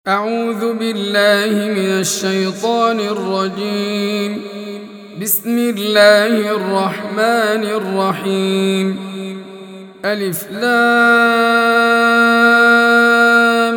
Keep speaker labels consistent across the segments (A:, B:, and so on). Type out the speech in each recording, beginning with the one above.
A: أعوذ بالله من الشيطان الرجيم. بسم الله الرحمن الرحيم. ألف لام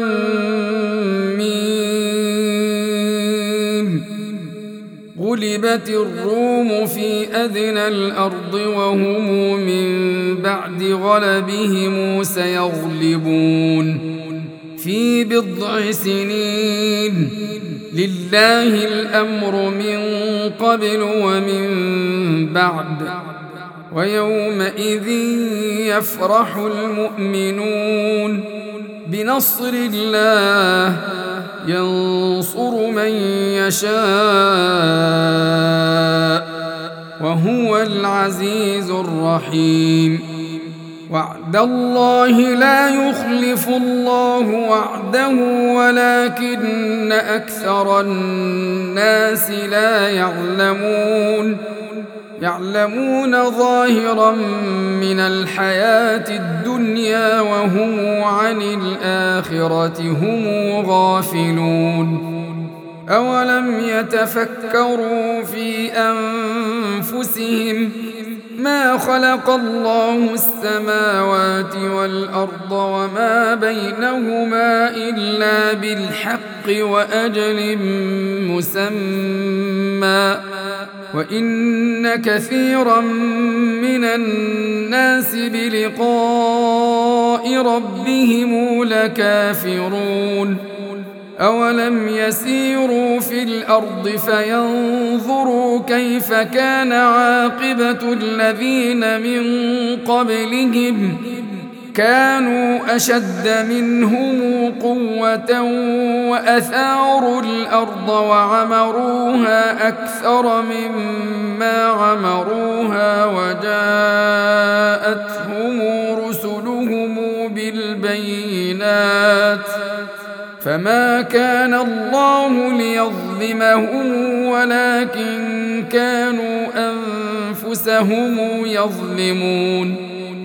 A: ميم. غلبت الروم في أدنى الأرض وهم من بعد غلبهم سيغلبون في بضع سنين. لله الأمر من قبل ومن بعد، ويومئذ يفرح المؤمنون بنصر الله ينصر من يشاء وهو العزيز الرحيم. وعد الله لا يخلف الله وعده ولكن أكثر الناس لا يعلمون ظاهرا من الحياة الدنيا وهم عن الآخرة هم غافلون. أولم يتفكروا في أنفسهم ما خلق الله السماوات والأرض وما بينهما إلا بالحق وأجل مسمى، وإن كثيرا من الناس بلقاء ربهم لكافرون. أولم يسيروا في الأرض فينظروا كيف كان عاقبة الذين من قبلهم كانوا أشد منهم قوة وأثاروا الأرض وعمروها أكثر مما عمروها وجاءتهم رسلهم بالبينات فما كان الله ليظلمهم ولكن كانوا أنفسهم يظلمون.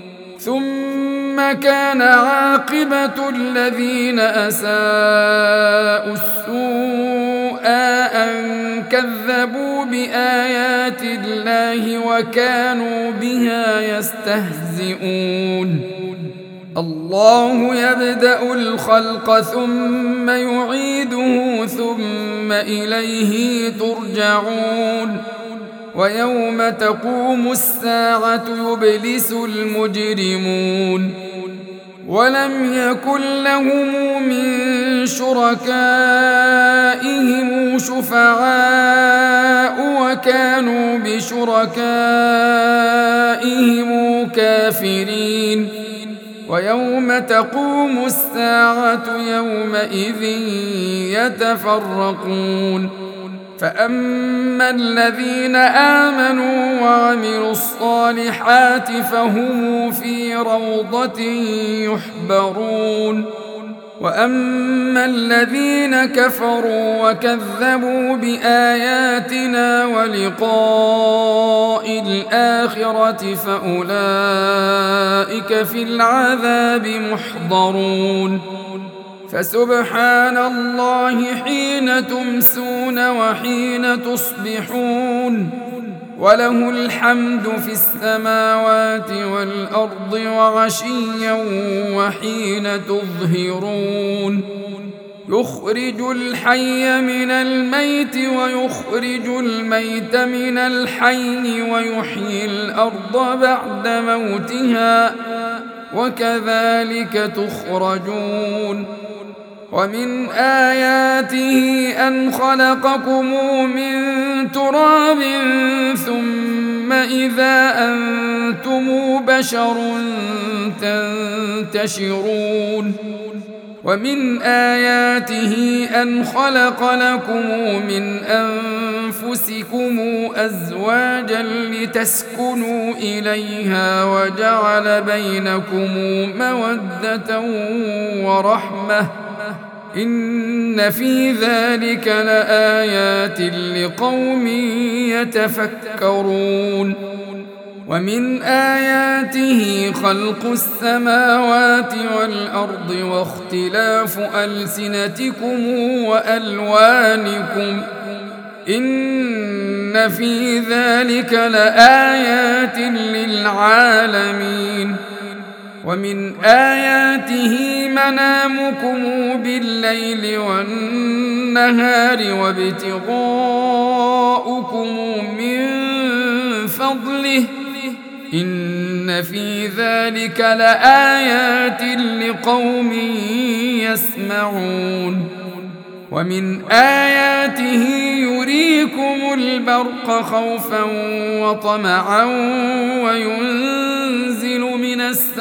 A: ثم كان عاقبة الذين أساءوا السوء أن كذبوا بآيات الله وكانوا بها يستهزئون. الله يبدأ الخلق ثم يعيده ثم إليه ترجعون. ويوم تقوم الساعة يبلس المجرمون ولم يكن لهم من شركائهم شفعاء وكانوا بشركائهم كافرين. ويوم تقوم الساعة يومئذ يتفرقون. فأما الذين آمنوا وعملوا الصالحات فهم في روضة يحبرون. وأما الذين كفروا وكذبوا بآياتنا ولقاء الآخرة فأولئك في العذاب محضرون. فسبحان الله حين تمسون وحين تصبحون وله الحمد في السماوات والأرض وعشيا وحين تظهرون. يخرج الحي من الميت ويخرج الميت من الحي ويحيي الأرض بعد موتها وكذلك تخرجون. ومن آياته أن خلقكم من تراب ثم إذا أنتم بشر تنتشرون. ومن آياته أن خلق لكم من أنفسكم أزواجا لتسكنوا إليها وجعل بينكم مودة ورحمة إن في ذلك لآيات لقوم يتفكرون. ومن آياته خلق السماوات والأرض واختلاف ألسنتكم وألوانكم إن في ذلك لآيات للعالمين ومن آياته منامكم بالليل والنهار وابتغاؤكم من فضله إن في ذلك لآيات لقوم يسمعون ومن آياته يريكم البرق خوفا وطمعا وينزل من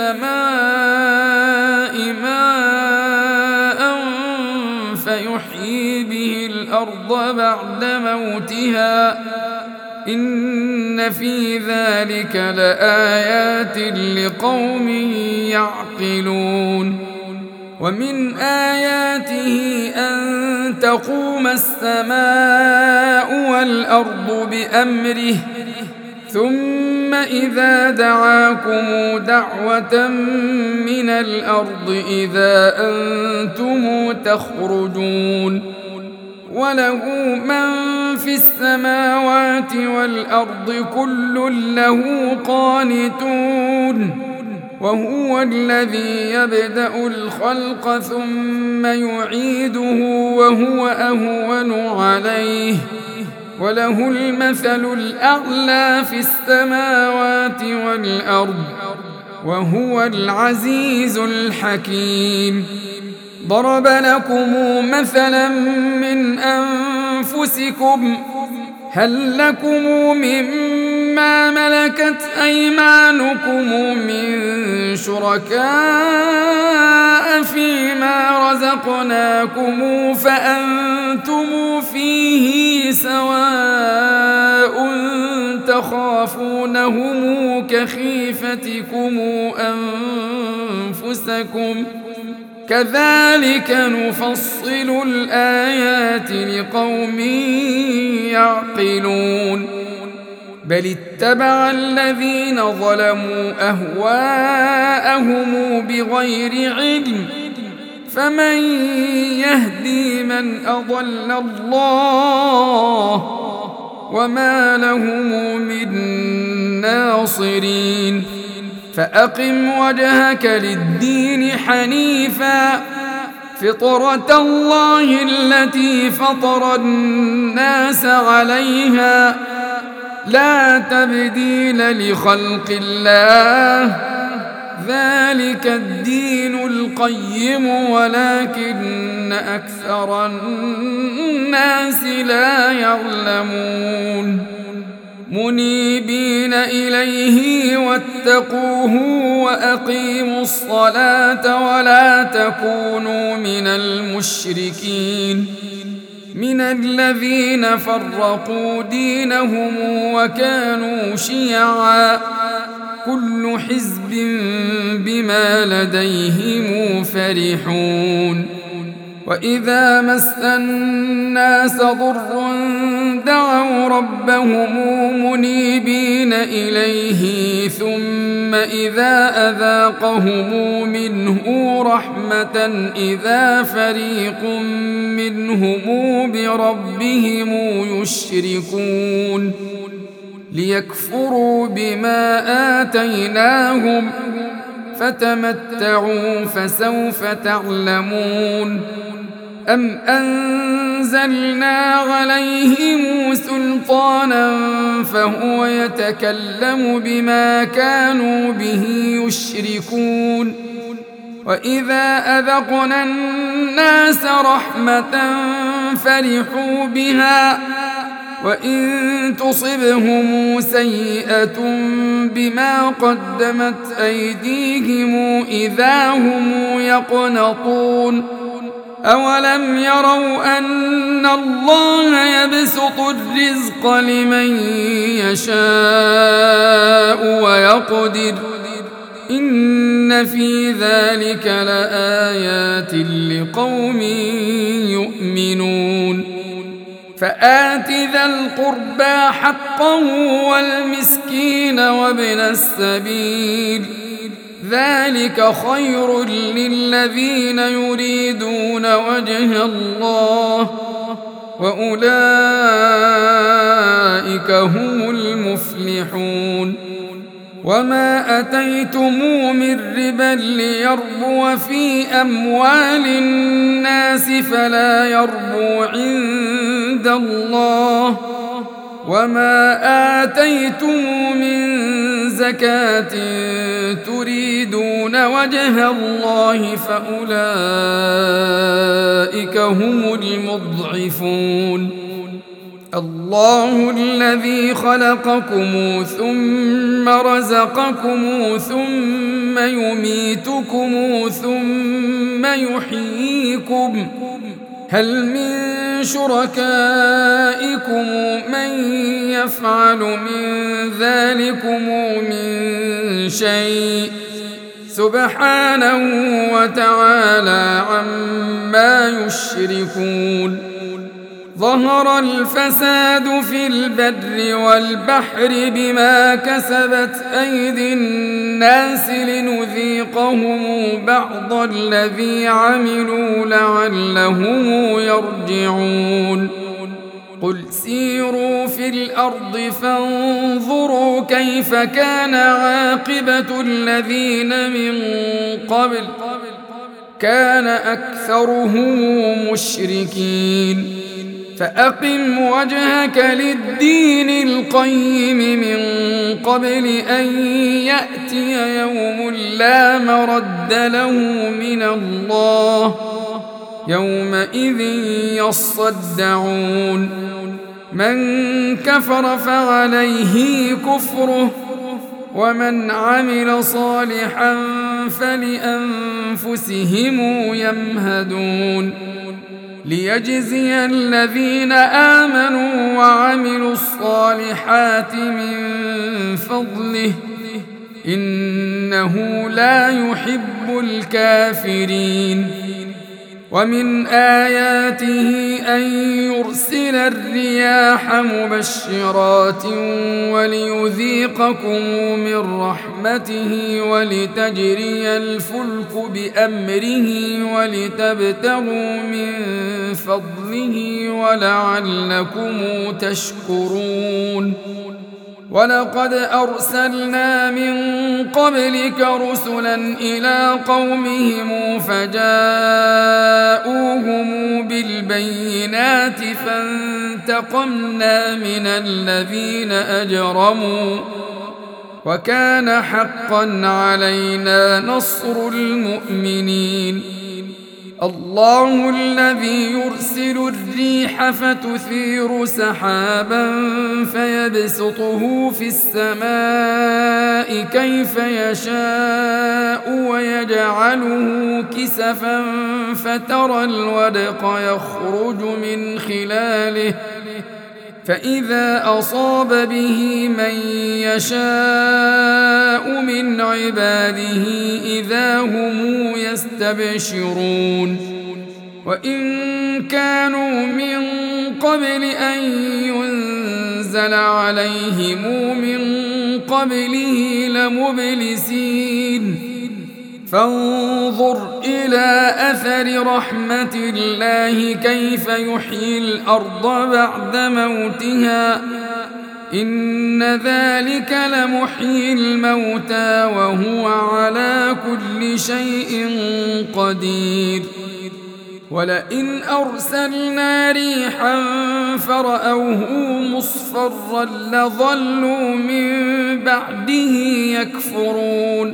A: السماء ماء فيحيي به الأرض بعد موتها إن في ذلك لآيات لقوم يعقلون ومن آياته أن تقوم السماء والأرض بأمره ثم إذا دعاكم دعوة من الأرض إذا أنتم تخرجون وله من في السماوات والأرض كل له قانتون وهو الذي يبدأ الخلق ثم يعيده وهو أهون عليه وله المثل الأعلى في السماوات والأرض وهو العزيز الحكيم ضرب لكم مثلا من أنفسكم هل لكم مما ملكت أيمانكم من شركاء فيما رزقناكم فأنتم فيه سواء تخافونهم كخيفتكم أنفسكم كذلك نفصل الآيات لقوم يعقلون بل اتبع الذين ظلموا أهواءهم بغير علم فمن يهدي من أضل الله وما لهم من ناصرين فأقم وجهك للدين حنيفا فطرة الله التي فطر الناس عليها لا تبديل لخلق الله ذلك الدين القيم ولكن أكثر الناس لا يعلمون منيبين إليه واتقوه وأقيموا الصلاة ولا تكونوا من المشركين من الذين فرقوا دينهم وكانوا شيعا كل حزب بما لديهم فرحون وإذا مس الناس ضر دعوا ربهم منيبين إليه ثم إذا أذاقهم منه رحمة إذا فريق منهم بربهم يشركون ليكفروا بما آتيناهم فتمتعوا فسوف تعلمون أم أنزلنا عليهم سلطانا فهو يتكلم بما كانوا به يشركون وإذا أذقنا الناس رحمة فرحوا بها وإن تصبهم سيئة بما قدمت أيديهم إذا هم يقنطون أولم يروا أن الله يبسط الرزق لمن يشاء ويقدر إن في ذلك لآيات لقوم يؤمنون فآت ذا القربى حقه والمسكين وابن السبيل ذلك خير للذين يريدون وجه الله وأولئك هم المفلحون وما أتيتم من ربا ليربو في أموال الناس فلا يربو عند الله وما آتيتم من زكاة تريدون وجه الله فأولئك هم المضعفون الله الذي خلقكم ثم رزقكم ثم يميتكم ثم يحييكم هل من شركائكم من يفعل من ذلكم من شيء سبحانه وتعالى عما يشركون ظهر الفساد في البر والبحر بما كسبت أيدي الناس لنذيقهم بعض الذي عملوا لعلهم يرجعون قل سيروا في الأرض فانظروا كيف كان عاقبة الذين من قبل كان أكثرهم مشركين فأقم وجهك للدين القيم من قبل أن يأتي يوم لا مرد له من الله يومئذ يصدعون من كفر فعليه كفره ومن عمل صالحا فلأنفسهم يمهدون ليجزي الذين آمنوا وعملوا الصالحات من فضله إنه لا يحب الكافرين ومن آياته أن يرسل الرياح مبشرات وليذيقكم من رحمته ولتجري الفلك بأمره ولتبتغوا من فضله ولعلكم تشكرون ولقد أرسلنا من قبلك رسلا إلى قومهم فجاءوهم بالبينات فانتقمنا من الذين أجرموا وكان حقا علينا نصر المؤمنين الله الذي يرسل الريح فتثير سحابا فيبسطه في السماء كيف يشاء ويجعله كسفا فترى الودق يخرج من خلاله فإذا أصاب به من يشاء من عباده إذا هم يستبشرون وإن كانوا من قبل أن ينزل عليهم من قبله لمبلسين فانظر إلى أثر رحمة الله كيف يحيي الأرض بعد موتها إن ذلك لمحيي الموتى وهو على كل شيء قدير ولئن أرسلنا ريحا فرأوه مصفرا لظلوا من بعده يكفرون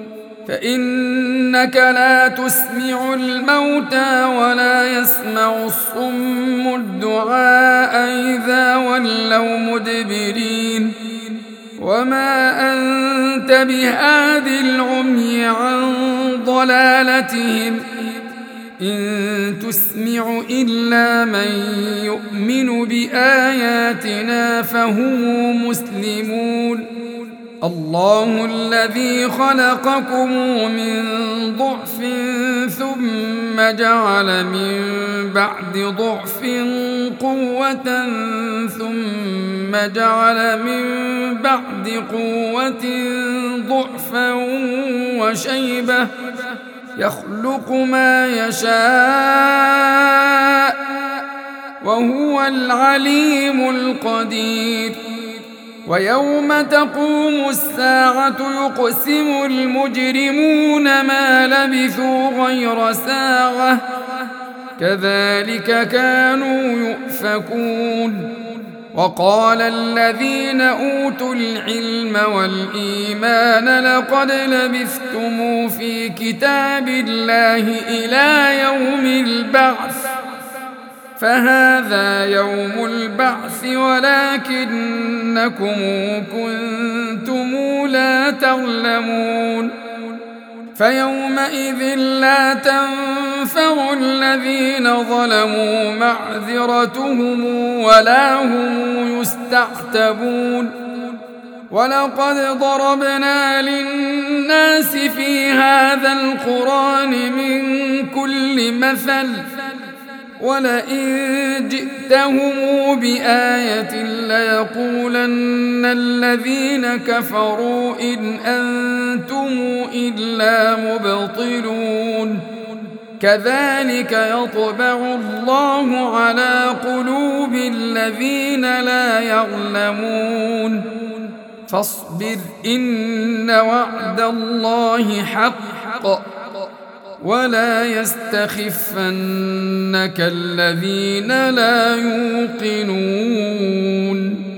A: فإنك لا تسمع الموتى ولا يسمع الصم الدعاء إذا ولوا مدبرين وما أنت بهاد العمي عن ضلالتهم إن تسمع إلا من يؤمن بآياتنا فهم مسلمون الله الذي خلقكم من ضعف ثم جعل من بعد ضعف قوة ثم جعل من بعد قوة ضعفا وشيبة يخلق ما يشاء وهو العليم القدير ويوم تقوم الساعة يقسم المجرمون ما لبثوا غير ساعة كذلك كانوا يؤفكون وقال الذين أوتوا العلم والإيمان لقد لبثتم في كتاب الله إلى يوم البعث فهذا يوم البعث ولكنكم كنتم لا تعلمون فيومئذ لا تنفع الذين ظلموا معذرتهم ولا هم يستعتبون ولقد ضربنا للناس في هذا القرآن من كل مثل ولئن جئتهم بآية ليقولن الذين كفروا إن أنتم إلا مبطلون كذلك يطبع الله على قلوب الذين لا يعلمون فاصبر إن وعد الله حق ولا يستخفنك الذين لا يوقنون